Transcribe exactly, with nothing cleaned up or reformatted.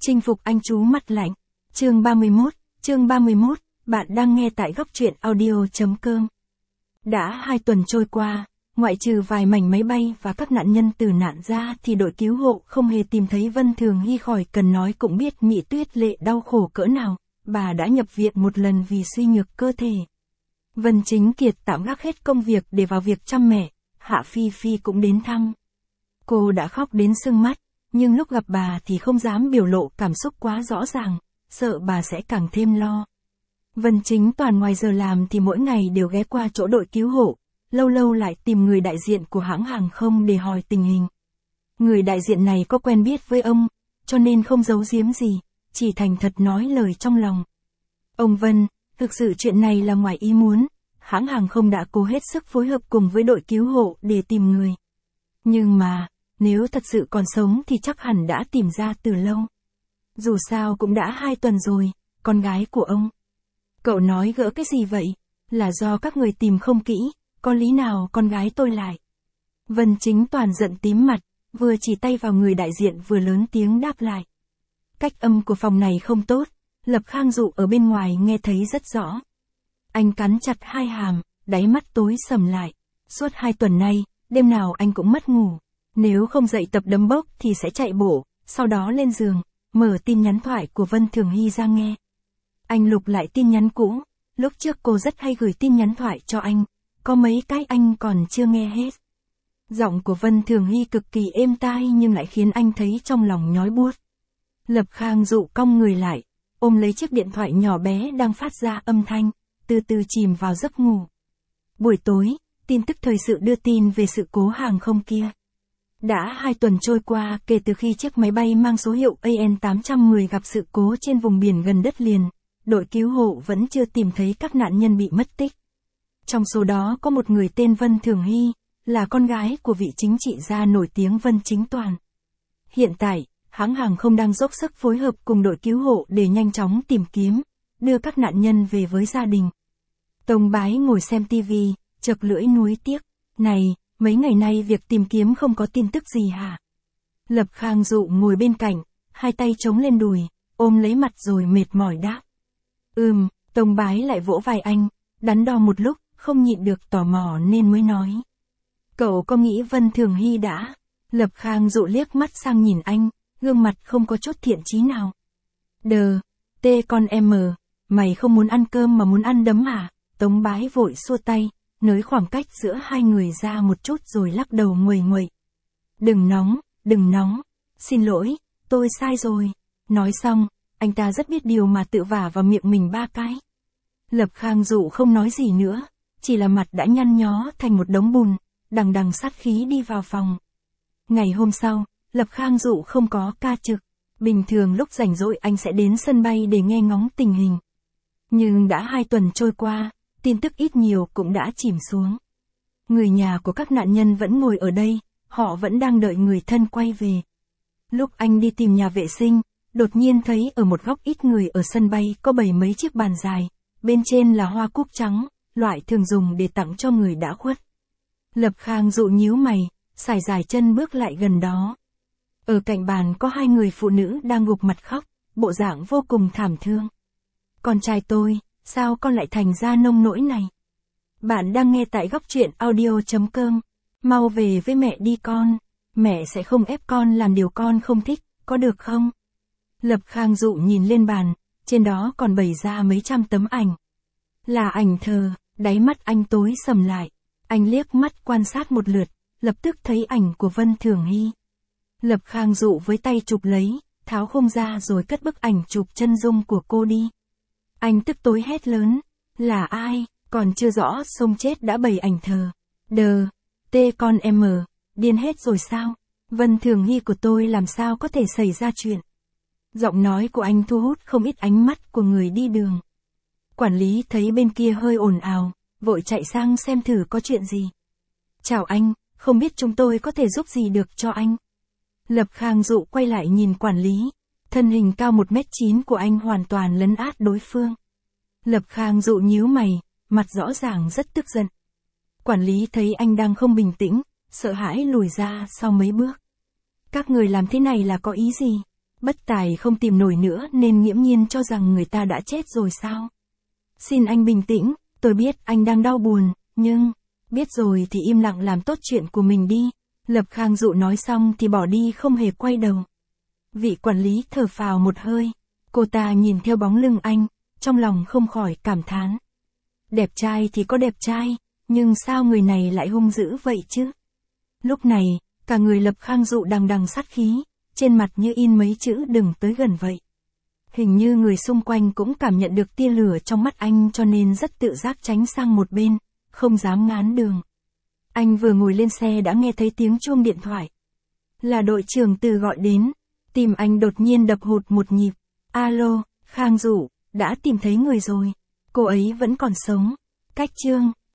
Chinh phục anh chú mặt lạnh. Chương ba mươi mốt, chương ba mươi mốt, bạn đang nghe tại góc truyện audio.com. Đã hai tuần trôi qua, ngoại trừ vài mảnh máy bay và các nạn nhân tử nạn ra thì đội cứu hộ không hề tìm thấy Vân Thường Hy khỏi, cần nói cũng biết Mị Tuyết Lệ đau khổ cỡ nào, bà đã nhập viện một lần vì suy nhược cơ thể. Vân Chính Kiệt tạm gác hết công việc để vào việc chăm mẹ, Hạ Phi Phi cũng đến thăm. Cô đã khóc đến sưng mắt, nhưng lúc gặp bà thì không dám biểu lộ cảm xúc quá rõ ràng, sợ bà sẽ càng thêm lo. Vân Chính Toàn ngoài giờ làm thì mỗi ngày đều ghé qua chỗ đội cứu hộ, lâu lâu lại tìm người đại diện của hãng hàng không để hỏi tình hình. Người đại diện này có quen biết với ông, cho nên không giấu giếm gì, chỉ thành thật nói lời trong lòng. Ông Vân, thực sự chuyện này là ngoài ý muốn, hãng hàng không đã cố hết sức phối hợp cùng với đội cứu hộ để tìm người. Nhưng mà, nếu thật sự còn sống thì chắc hẳn đã tìm ra từ lâu. Dù sao cũng đã hai tuần rồi, con gái của ông. Cậu nói gỡ cái gì vậy? Là do các người tìm không kỹ, có lý nào con gái tôi lại? Vân Chính Toàn giận tím mặt, vừa chỉ tay vào người đại diện vừa lớn tiếng đáp lại. Cách âm của phòng này không tốt, Lập Khang Dụ ở bên ngoài nghe thấy rất rõ. Anh cắn chặt hai hàm, đáy mắt tối sầm lại. Suốt hai tuần nay, đêm nào anh cũng mất ngủ. Nếu không dậy tập đấm bốc thì sẽ chạy bộ, sau đó lên giường, mở tin nhắn thoại của Vân Thường Hy ra nghe. Anh lục lại tin nhắn cũ, lúc trước cô rất hay gửi tin nhắn thoại cho anh, có mấy cái anh còn chưa nghe hết. Giọng của Vân Thường Hy cực kỳ êm tai nhưng lại khiến anh thấy trong lòng nhói buốt. Lập Khang Dụ cong người lại, ôm lấy chiếc điện thoại nhỏ bé đang phát ra âm thanh, từ từ chìm vào giấc ngủ. Buổi tối, tin tức thời sự đưa tin về sự cố hàng không kia. Đã hai tuần trôi qua kể từ khi chiếc máy bay mang số hiệu A N tám một không gặp sự cố trên vùng biển gần đất liền, đội cứu hộ vẫn chưa tìm thấy các nạn nhân bị mất tích. Trong số đó có một người tên Vân Thường Hy, là con gái của vị chính trị gia nổi tiếng Vân Chính Toàn. Hiện tại, hãng hàng không đang dốc sức phối hợp cùng đội cứu hộ để nhanh chóng tìm kiếm, đưa các nạn nhân về với gia đình. Tông Bái ngồi xem tivi, chật lưỡi nuối tiếc. Này, mấy ngày nay việc tìm kiếm không có tin tức gì hả? Lập Khang Dụ ngồi bên cạnh, hai tay chống lên đùi, ôm lấy mặt rồi mệt mỏi đáp. Ừm, Tông Bái lại vỗ vai anh, đắn đo một lúc, không nhịn được tò mò nên mới nói. Cậu có nghĩ Vân Thường Hy đã? Lập Khang Dụ liếc mắt sang nhìn anh, gương mặt không có chút thiện chí nào. Đờ, tê con em, mày không muốn ăn cơm mà muốn ăn đấm hả? Tống Bái vội xua tay, nới khoảng cách giữa hai người ra một chút rồi lắc đầu nguầy nguậy. Đừng nóng, đừng nóng, xin lỗi, tôi sai rồi. Nói xong, anh ta rất biết điều mà tự vả vào miệng mình ba cái. Lập Khang Dụ không nói gì nữa, chỉ là mặt đã nhăn nhó thành một đống bùn, đằng đằng sát khí đi vào phòng. Ngày hôm sau, Lập Khang Dụ không có ca trực, bình thường lúc rảnh rỗi anh sẽ đến sân bay để nghe ngóng tình hình. Nhưng đã hai tuần trôi qua, tin tức ít nhiều cũng đã chìm xuống. Người nhà của các nạn nhân vẫn ngồi ở đây, họ vẫn đang đợi người thân quay về. Lúc anh đi tìm nhà vệ sinh, đột nhiên thấy ở một góc ít người ở sân bay có bày mấy chiếc bàn dài, bên trên là hoa cúc trắng, loại thường dùng để tặng cho người đã khuất. Lập Khang Dụ nhíu mày, sải dài chân bước lại gần đó. Ở cạnh bàn có hai người phụ nữ đang gục mặt khóc, bộ dạng vô cùng thảm thương. Con trai tôi, sao con lại thành ra nông nỗi này? Bạn đang nghe tại góc truyện audio.com. Mau về với mẹ đi con, mẹ sẽ không ép con làm điều con không thích, có được không? Lập Khang Dụ nhìn lên bàn, trên đó còn bày ra mấy trăm tấm ảnh. Là ảnh thờ, đáy mắt anh tối sầm lại. Anh liếc mắt quan sát một lượt, lập tức thấy ảnh của Vân Thường Hy. Lập Khang Dụ với tay chụp lấy, tháo khung ra rồi cất bức ảnh chụp chân dung của cô đi. Anh tức tối hét lớn, là ai, còn chưa rõ xông chết đã bày ảnh thờ. Đờ, tê con em, điên hết rồi sao? Vân Thường Hy của tôi làm sao có thể xảy ra chuyện? Giọng nói của anh thu hút không ít ánh mắt của người đi đường. Quản lý thấy bên kia hơi ồn ào, vội chạy sang xem thử có chuyện gì. Chào anh, không biết chúng tôi có thể giúp gì được cho anh? Lập Khang Dụ quay lại nhìn quản lý, thân hình cao một mét chín của anh hoàn toàn lấn át đối phương. Lập Khang Dụ nhíu mày, mặt rõ ràng rất tức giận. Quản lý thấy anh đang không bình tĩnh, sợ hãi lùi ra sau mấy bước. Các người làm thế này là có ý gì? Bất tài không tìm nổi nữa nên nghiễm nhiên cho rằng người ta đã chết rồi sao? Xin anh bình tĩnh, tôi biết anh đang đau buồn, nhưng, biết rồi thì im lặng làm tốt chuyện của mình đi. Lập Khang Dụ nói xong thì bỏ đi không hề quay đầu. Vị quản lý thở phào một hơi, cô ta nhìn theo bóng lưng anh, trong lòng không khỏi cảm thán. Đẹp trai thì có đẹp trai, nhưng sao người này lại hung dữ vậy chứ? Lúc này, cả người Lập Khang Dụ đằng đằng sát khí, trên mặt như in mấy chữ đừng tới gần vậy. Hình như người xung quanh cũng cảm nhận được tia lửa trong mắt anh cho nên rất tự giác tránh sang một bên, không dám ngán đường. Anh vừa ngồi lên xe đã nghe thấy tiếng chuông điện thoại. Là đội trưởng Từ gọi đến, tim anh đột nhiên đập hụt một nhịp. Alo, Khang Dụ, đã tìm thấy người rồi. Cô ấy vẫn còn sống. Cách Trương,